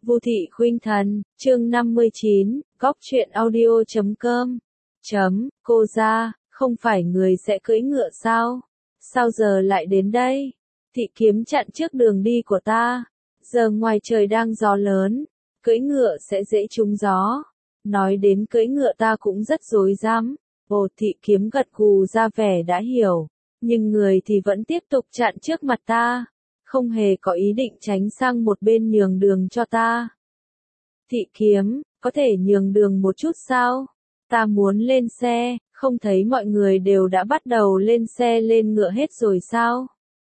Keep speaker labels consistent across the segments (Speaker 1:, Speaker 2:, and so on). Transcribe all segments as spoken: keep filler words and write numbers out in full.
Speaker 1: Vu Thị Khuynh Thần, chương năm mươi chín, góc truyện audio chấm com. Chấm, cô ra, không phải người sẽ cưỡi ngựa sao? Sao giờ lại đến đây? Thị Kiếm chặn trước đường đi của ta. Giờ ngoài trời đang gió lớn, cưỡi ngựa sẽ dễ trúng gió. Nói đến cưỡi ngựa ta cũng rất rối rắm. Ồ, Thị Kiếm gật gù ra vẻ đã hiểu, nhưng người thì vẫn tiếp tục chặn trước mặt ta, không hề có ý định tránh sang một bên nhường đường cho ta. Thị Kiếm, có thể nhường đường một chút sao? Ta muốn lên xe, không thấy mọi người đều đã bắt đầu lên xe lên ngựa hết rồi sao?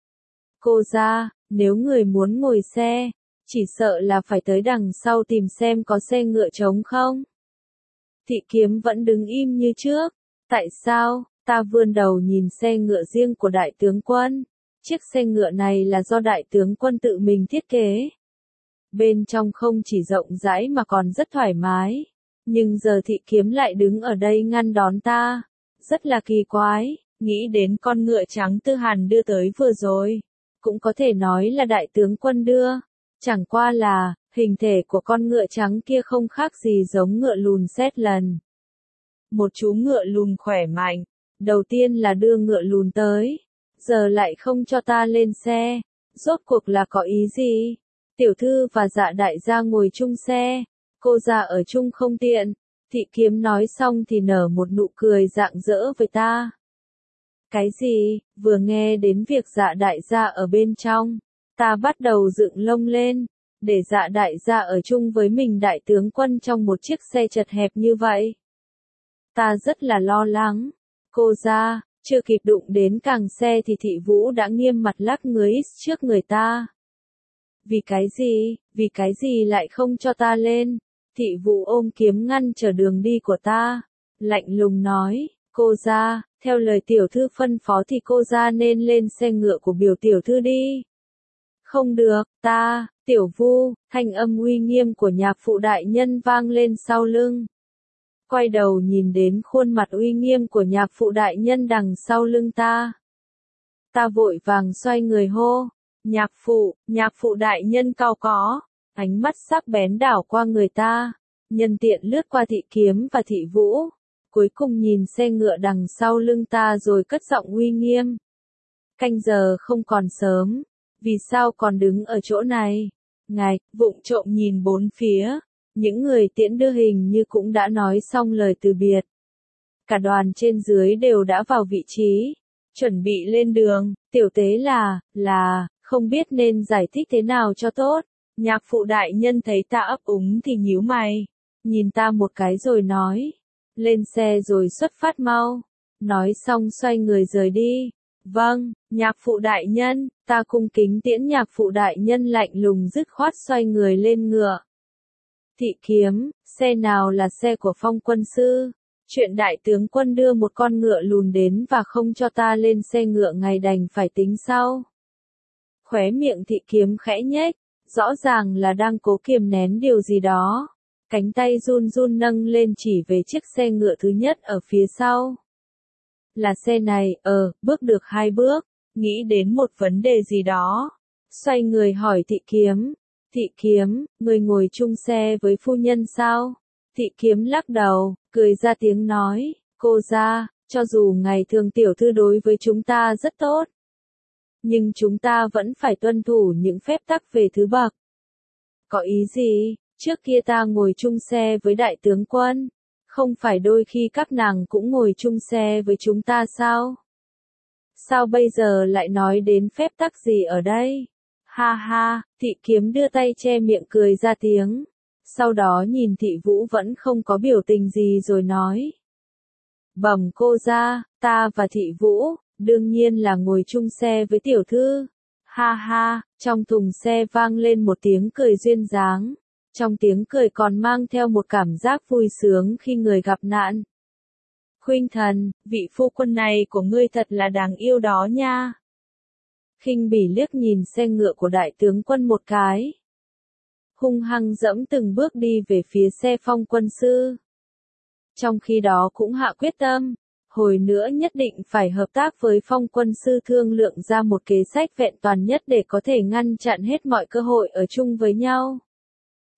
Speaker 1: Cô ra, nếu người muốn ngồi xe, chỉ sợ là phải tới đằng sau tìm xem có xe ngựa trống không? Thị Kiếm vẫn đứng im như trước. Tại sao? Ta vươn đầu nhìn xe ngựa riêng của đại tướng quân. Chiếc xe ngựa này là do đại tướng quân tự mình thiết kế. Bên trong không chỉ rộng rãi mà còn rất thoải mái. Nhưng giờ Thị Kiếm lại đứng ở đây ngăn đón ta. Rất là kỳ quái, nghĩ đến con ngựa trắng Tư Hàn đưa tới vừa rồi. Cũng có thể nói là đại tướng quân đưa. Chẳng qua là, hình thể của con ngựa trắng kia không khác gì giống ngựa lùn xét lần. Một chú ngựa lùn khỏe mạnh. Đầu tiên là đưa ngựa lùn tới. Giờ lại không cho ta lên xe. Rốt cuộc là có ý gì? Tiểu thư và Dạ đại gia ngồi chung xe. Cô ra ở chung không tiện. Thị Kiếm nói xong thì nở một nụ cười rạng rỡ với ta. Cái gì? Vừa nghe đến việc Dạ đại gia ở bên trong, ta bắt đầu dựng lông lên. Để Dạ đại gia ở chung với mình đại tướng quân trong một chiếc xe chật hẹp như vậy. Ta rất là lo lắng. Cô ra, chưa kịp đụng đến càng xe thì Thị Vũ đã nghiêm mặt lắc người trước người ta. Vì cái gì, vì cái gì lại không cho ta lên? Thị Vũ ôm kiếm ngăn trở đường đi của ta. Lạnh lùng nói, cô ra, theo lời tiểu thư phân phó thì cô ra nên lên xe ngựa của biểu tiểu thư đi. Không được, ta, Tiểu Vu, thanh âm uy nghiêm của nhạc phụ đại nhân vang lên sau lưng. Quay đầu nhìn đến khuôn mặt uy nghiêm của nhạc phụ đại nhân đằng sau lưng ta. Ta vội vàng xoay người hô. Nhạc phụ, nhạc phụ đại nhân cao có. Ánh mắt sắc bén đảo qua người ta. Nhân tiện lướt qua Thị Kiếm và Thị Vũ. Cuối cùng nhìn xe ngựa đằng sau lưng ta rồi cất giọng uy nghiêm. Canh giờ không còn sớm. Vì sao còn đứng ở chỗ này? Ngài, vụng trộm nhìn bốn phía. Những người tiễn đưa hình như cũng đã nói xong lời từ biệt. Cả đoàn trên dưới đều đã vào vị trí. Chuẩn bị lên đường, tiểu tế là, là, không biết nên giải thích thế nào cho tốt. Nhạc phụ đại nhân thấy ta ấp úng thì nhíu mày. Nhìn ta một cái rồi nói. Lên xe rồi xuất phát mau. Nói xong xoay người rời đi. Vâng, nhạc phụ đại nhân, ta cung kính tiễn nhạc phụ đại nhân lạnh lùng dứt khoát xoay người lên ngựa. Thị Kiếm, xe nào là xe của Phong quân sư? Chuyện đại tướng quân đưa một con ngựa lùn đến và không cho ta lên xe ngựa ngày đành phải tính sau. Khóe miệng Thị Kiếm khẽ nhếch, rõ ràng là đang cố kiềm nén điều gì đó. Cánh tay run run nâng lên chỉ về chiếc xe ngựa thứ nhất ở phía sau. Là xe này, ờ, bước được hai bước, nghĩ đến một vấn đề gì đó. Xoay người hỏi Thị Kiếm. Thị Kiếm, người ngồi chung xe với phu nhân sao? Thị Kiếm lắc đầu, cười ra tiếng nói, cô ra, cho dù ngày thường tiểu thư đối với chúng ta rất tốt. Nhưng chúng ta vẫn phải tuân thủ những phép tắc về thứ bậc. Có ý gì? Trước kia ta ngồi chung xe với đại tướng quân. Không phải đôi khi các nàng cũng ngồi chung xe với chúng ta sao? Sao bây giờ lại nói đến phép tắc gì ở đây? Ha ha, Thị Kiếm đưa tay che miệng cười ra tiếng. Sau đó nhìn Thị Vũ vẫn không có biểu tình gì rồi nói. Bẩm cô ra, ta và Thị Vũ, đương nhiên là ngồi chung xe với tiểu thư. Ha ha, trong thùng xe vang lên một tiếng cười duyên dáng. Trong tiếng cười còn mang theo một cảm giác vui sướng khi người gặp nạn. Khuynh Thần, vị phu quân này của ngươi thật là đáng yêu đó nha. Khinh bỉ liếc nhìn xe ngựa của đại tướng quân một cái. Hung hăng dẫm từng bước đi về phía xe Phong quân sư. Trong khi đó cũng hạ quyết tâm, hồi nữa nhất định phải hợp tác với Phong quân sư thương lượng ra một kế sách vẹn toàn nhất để có thể ngăn chặn hết mọi cơ hội ở chung với nhau.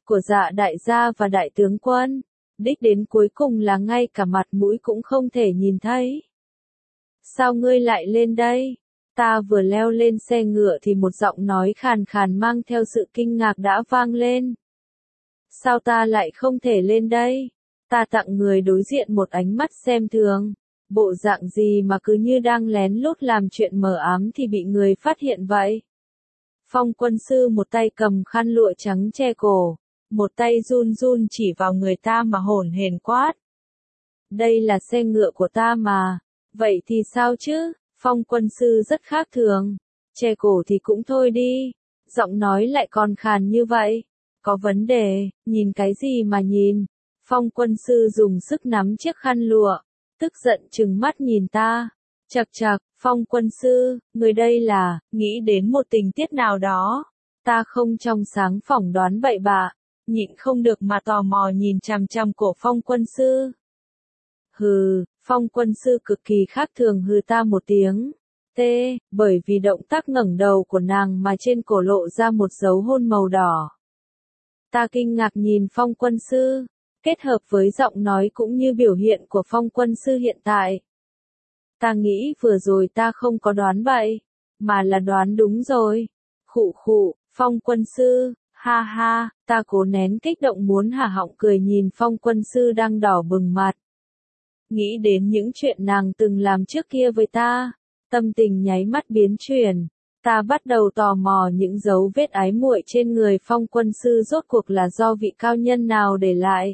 Speaker 1: của Dạ đại gia và đại tướng quân, đích đến cuối cùng là ngay cả mặt mũi cũng không thể nhìn thấy. Sao ngươi lại lên đây? Ta vừa leo lên xe ngựa thì một giọng nói khàn khàn mang theo sự kinh ngạc đã vang lên. Sao ta lại không thể lên đây? Ta tặng người đối diện một ánh mắt xem thường. Bộ dạng gì mà cứ như đang lén lút làm chuyện mờ ám thì bị người phát hiện vậy? Phong quân sư một tay cầm khăn lụa trắng che cổ, một tay run run chỉ vào người ta mà hổn hển quát. Đây là xe ngựa của ta mà, vậy thì sao chứ? Phong quân sư rất khác thường, che cổ thì cũng thôi đi, giọng nói lại còn khàn như vậy. Có vấn đề, nhìn cái gì mà nhìn? Phong quân sư dùng sức nắm chiếc khăn lụa, tức giận trừng mắt nhìn ta. Chậc chậc, Phong quân sư, người đây là, nghĩ đến một tình tiết nào đó. Ta không trong sáng phỏng đoán vậy bạ, nhịn không được mà tò mò nhìn chằm chằm cổ Phong quân sư. Hừ, Phong quân sư cực kỳ khác thường hừ ta một tiếng. Tê, bởi vì động tác ngẩng đầu của nàng mà trên cổ lộ ra một dấu hôn màu đỏ. Ta kinh ngạc nhìn Phong quân sư, kết hợp với giọng nói cũng như biểu hiện của Phong quân sư hiện tại. Ta nghĩ vừa rồi ta không có đoán bậy, mà là đoán đúng rồi. Khụ khụ, Phong quân sư, ha ha, ta cố nén kích động muốn hả họng cười nhìn Phong quân sư đang đỏ bừng mặt. Nghĩ đến những chuyện nàng từng làm trước kia với ta, tâm tình nháy mắt biến chuyển. Ta bắt đầu tò mò những dấu vết ái muội trên người Phong quân sư rốt cuộc là do vị cao nhân nào để lại.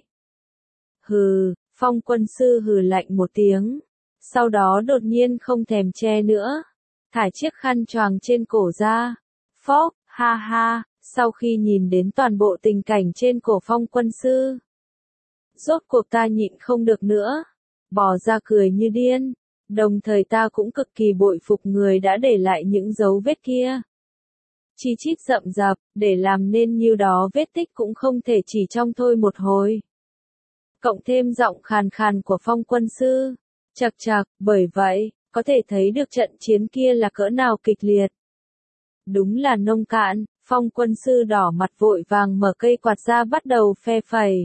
Speaker 1: Hừ, Phong quân sư hừ lạnh một tiếng, sau đó đột nhiên không thèm che nữa, thải chiếc khăn choàng trên cổ ra. Phốc, ha ha, sau khi nhìn đến toàn bộ tình cảnh trên cổ Phong quân sư, rốt cuộc ta nhịn không được nữa, bò ra cười như điên. Đồng thời ta cũng cực kỳ bội phục người đã để lại những dấu vết kia. Chi chít rậm rạp, để làm nên nhiêu đó vết tích cũng không thể chỉ trong thôi một hồi. Cộng thêm giọng khàn khàn của Phong quân sư. Chậc chậc, bởi vậy, có thể thấy được trận chiến kia là cỡ nào kịch liệt. Đúng là nông cạn, Phong quân sư đỏ mặt vội vàng mở cây quạt ra bắt đầu phe phẩy.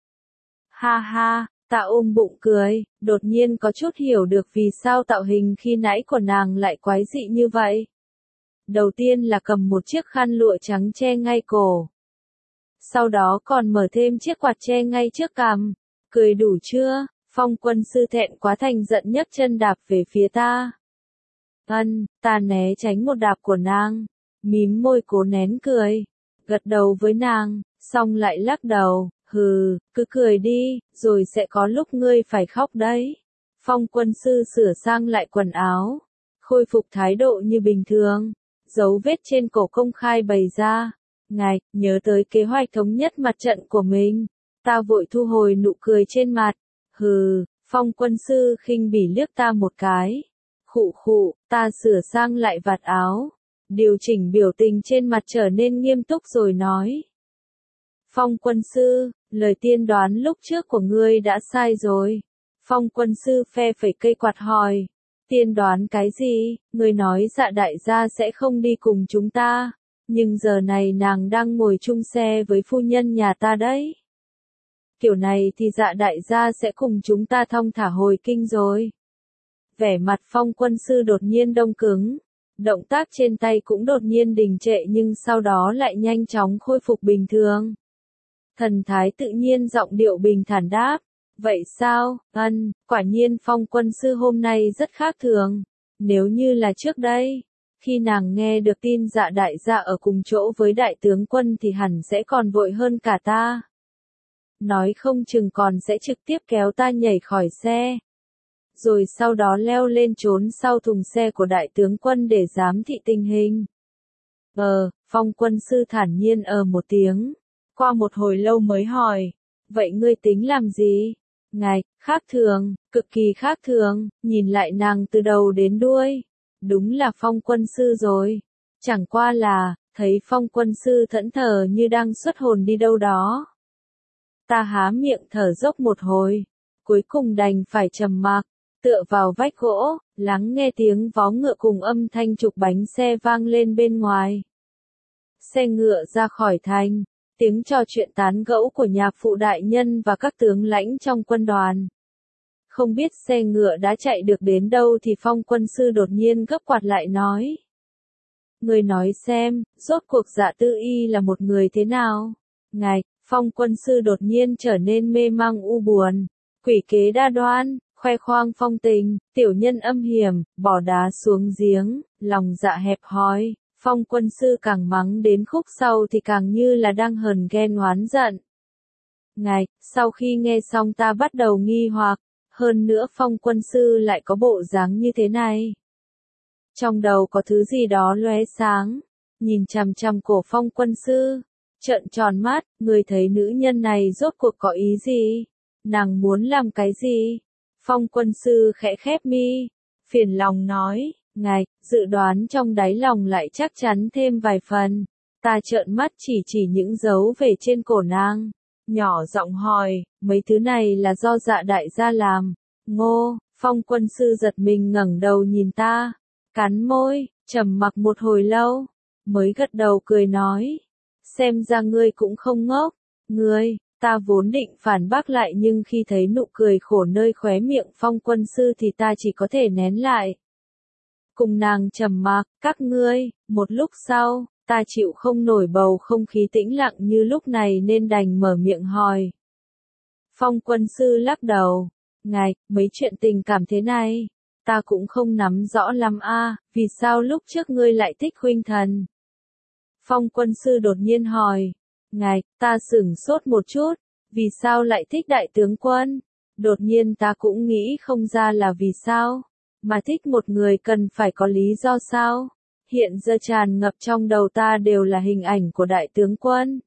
Speaker 1: Ha ha. Ta ôm bụng cười, đột nhiên có chút hiểu được vì sao tạo hình khi nãy của nàng lại quái dị như vậy. Đầu tiên là cầm một chiếc khăn lụa trắng che ngay cổ. Sau đó còn mở thêm chiếc quạt che ngay trước cằm. Cười đủ chưa? Phong quân sư thẹn quá thành giận nhấc chân đạp về phía ta. Ân, ta né tránh một đạp của nàng, mím môi cố nén cười, gật đầu với nàng, xong lại lắc đầu. Hừ, cứ cười đi, rồi sẽ có lúc ngươi phải khóc đấy. Phong quân sư sửa sang lại quần áo, khôi phục thái độ như bình thường, dấu vết trên cổ công khai bày ra. Ngài, nhớ tới kế hoạch thống nhất mặt trận của mình. Ta vội thu hồi nụ cười trên mặt. Hừ, Phong quân sư khinh bỉ liếc ta một cái. Khụ khụ, ta sửa sang lại vạt áo, điều chỉnh biểu tình trên mặt trở nên nghiêm túc rồi nói. Phong quân sư, lời tiên đoán lúc trước của ngươi đã sai rồi. Phong quân sư phe phẩy cây quạt hỏi. Tiên đoán cái gì? Ngươi nói Dạ đại gia sẽ không đi cùng chúng ta. Nhưng giờ này nàng đang ngồi chung xe với phu nhân nhà ta đấy. Kiểu này thì Dạ đại gia sẽ cùng chúng ta thong thả hồi kinh rồi. Vẻ mặt Phong quân sư đột nhiên đông cứng. Động tác trên tay cũng đột nhiên đình trệ nhưng sau đó lại nhanh chóng khôi phục bình thường. Thần thái tự nhiên giọng điệu bình thản đáp. Vậy sao? Ân, quả nhiên Phong quân sư hôm nay rất khác thường. Nếu như là trước đây, khi nàng nghe được tin Dạ đại gia ở cùng chỗ với đại tướng quân thì hẳn sẽ còn vội hơn cả ta. Nói không chừng còn sẽ trực tiếp kéo ta nhảy khỏi xe. Rồi sau đó leo lên trốn sau thùng xe của đại tướng quân để giám thị tình hình. Ờ, Phong quân sư thản nhiên ờ một tiếng. Qua một hồi lâu mới hỏi. Vậy ngươi tính làm gì? Ngài, khác thường, cực kỳ khác thường, nhìn lại nàng từ đầu đến đuôi. Đúng là Phong quân sư rồi. Chẳng qua là, thấy Phong quân sư thẫn thờ như đang xuất hồn đi đâu đó. Ta há miệng thở dốc một hồi. Cuối cùng đành phải trầm mặc, tựa vào vách gỗ, lắng nghe tiếng vó ngựa cùng âm thanh trục bánh xe vang lên bên ngoài. Xe ngựa ra khỏi thành, tiếng trò chuyện tán gẫu của nhạc phụ đại nhân và các tướng lãnh trong quân đoàn. Không biết xe ngựa đã chạy được đến đâu thì Phong quân sư đột nhiên gấp quạt lại nói. Người nói xem, rốt cuộc Dạ Tư Y là một người thế nào? Ngài, Phong quân sư đột nhiên trở nên mê mang u buồn. Quỷ kế đa đoan, khoe khoang phong tình, tiểu nhân âm hiểm, bỏ đá xuống giếng, lòng dạ hẹp hòi. Phong quân sư càng mắng đến khúc sau thì càng như là đang hờn ghen oán giận. Ngài, sau khi nghe xong ta bắt đầu nghi hoặc, hơn nữa Phong quân sư lại có bộ dáng như thế này. Trong đầu có thứ gì đó lóe sáng, nhìn chằm chằm cổ Phong quân sư, trợn tròn mắt, người thấy nữ nhân này rốt cuộc có ý gì? Nàng muốn làm cái gì? Phong quân sư khẽ khép mi, phiền lòng nói, ngài, dự đoán trong đáy lòng lại chắc chắn thêm vài phần. Ta trợn mắt chỉ chỉ những dấu về trên cổ nàng, nhỏ giọng hỏi, mấy thứ này là do Dạ đại gia làm. Ngô, Phong quân sư giật mình ngẩng đầu nhìn ta, cắn môi, trầm mặc một hồi lâu, mới gật đầu cười nói, xem ra ngươi cũng không ngốc. Ngươi, ta vốn định phản bác lại nhưng khi thấy nụ cười khổ nơi khóe miệng Phong quân sư thì ta chỉ có thể nén lại. Cùng nàng trầm mặc, các ngươi, một lúc sau, ta chịu không nổi bầu không khí tĩnh lặng như lúc này nên đành mở miệng hỏi. Phong quân sư lắc đầu, ngài, mấy chuyện tình cảm thế này, ta cũng không nắm rõ lắm a, vì sao lúc trước ngươi lại thích huynh thần? Phong quân sư đột nhiên hỏi, ngài, ta sửng sốt một chút, vì sao lại thích đại tướng quân? Đột nhiên ta cũng nghĩ không ra là vì sao, mà thích một người cần phải có lý do sao? Hiện giờ tràn ngập trong đầu ta đều là hình ảnh của đại tướng quân.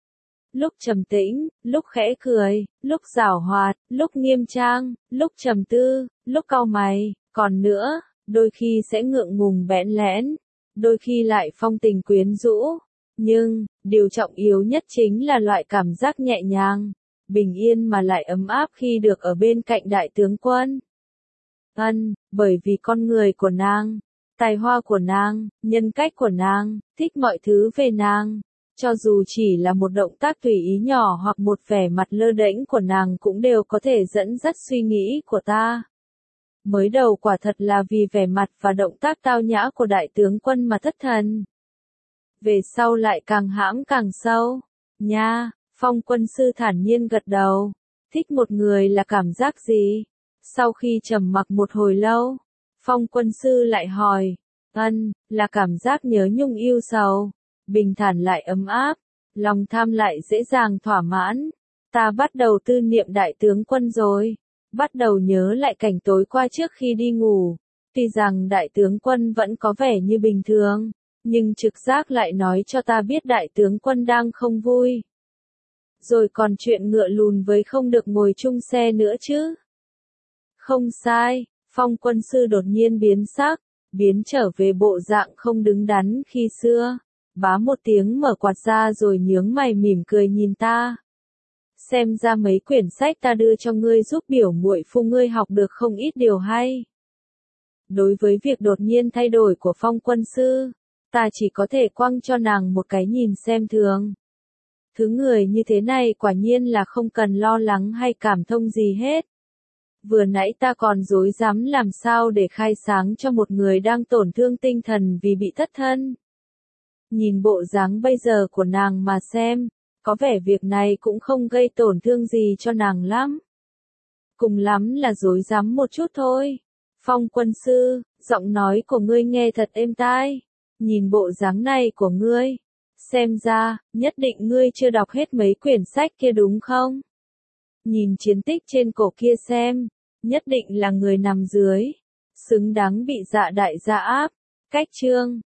Speaker 1: Lúc trầm tĩnh, lúc khẽ cười, lúc giảo hoạt, lúc nghiêm trang, lúc trầm tư, lúc cau mày, còn nữa, đôi khi sẽ ngượng ngùng bẽn lẽn, đôi khi lại phong tình quyến rũ. Nhưng, điều trọng yếu nhất chính là loại cảm giác nhẹ nhàng, bình yên mà lại ấm áp khi được ở bên cạnh đại tướng quân. Ân, bởi vì con người của nàng, tài hoa của nàng, nhân cách của nàng, thích mọi thứ về nàng. Cho dù chỉ là một động tác tùy ý nhỏ hoặc một vẻ mặt lơ đễnh của nàng cũng đều có thể dẫn dắt suy nghĩ của ta. Mới đầu quả thật là vì vẻ mặt và động tác tao nhã của đại tướng quân mà thất thần. Về sau lại càng hãm càng sâu. Nha, Phong quân sư thản nhiên gật đầu. Thích một người là cảm giác gì? Sau khi trầm mặc một hồi lâu, Phong quân sư lại hỏi. Ân, là cảm giác nhớ nhung yêu sầu. Bình thản lại ấm áp, lòng tham lại dễ dàng thỏa mãn. Ta bắt đầu tư niệm đại tướng quân rồi, bắt đầu nhớ lại cảnh tối qua trước khi đi ngủ. Tuy rằng đại tướng quân vẫn có vẻ như bình thường, nhưng trực giác lại nói cho ta biết đại tướng quân đang không vui. Rồi còn chuyện ngựa lùn với không được ngồi chung xe nữa chứ. Không sai, Phong quân sư đột nhiên biến sắc, biến trở về bộ dạng không đứng đắn khi xưa. Bá một tiếng mở quạt ra rồi nhướng mày mỉm cười nhìn ta. Xem ra mấy quyển sách ta đưa cho ngươi giúp biểu muội phu ngươi học được không ít điều hay. Đối với việc đột nhiên thay đổi của Phong quân sư, ta chỉ có thể quăng cho nàng một cái nhìn xem thường. Thứ người như thế này quả nhiên là không cần lo lắng hay cảm thông gì hết. Vừa nãy ta còn dối dám làm sao để khai sáng cho một người đang tổn thương tinh thần vì bị thất thân. Nhìn bộ dáng bây giờ của nàng mà xem, có vẻ việc này cũng không gây tổn thương gì cho nàng lắm. Cùng lắm là dối dám một chút thôi. Phong quân sư, giọng nói của ngươi nghe thật êm tai. Nhìn bộ dáng này của ngươi, xem ra, nhất định ngươi chưa đọc hết mấy quyển sách kia đúng không? Nhìn chiến tích trên cổ kia xem, nhất định là người nằm dưới, xứng đáng bị Dạ đại gia áp. Cách chương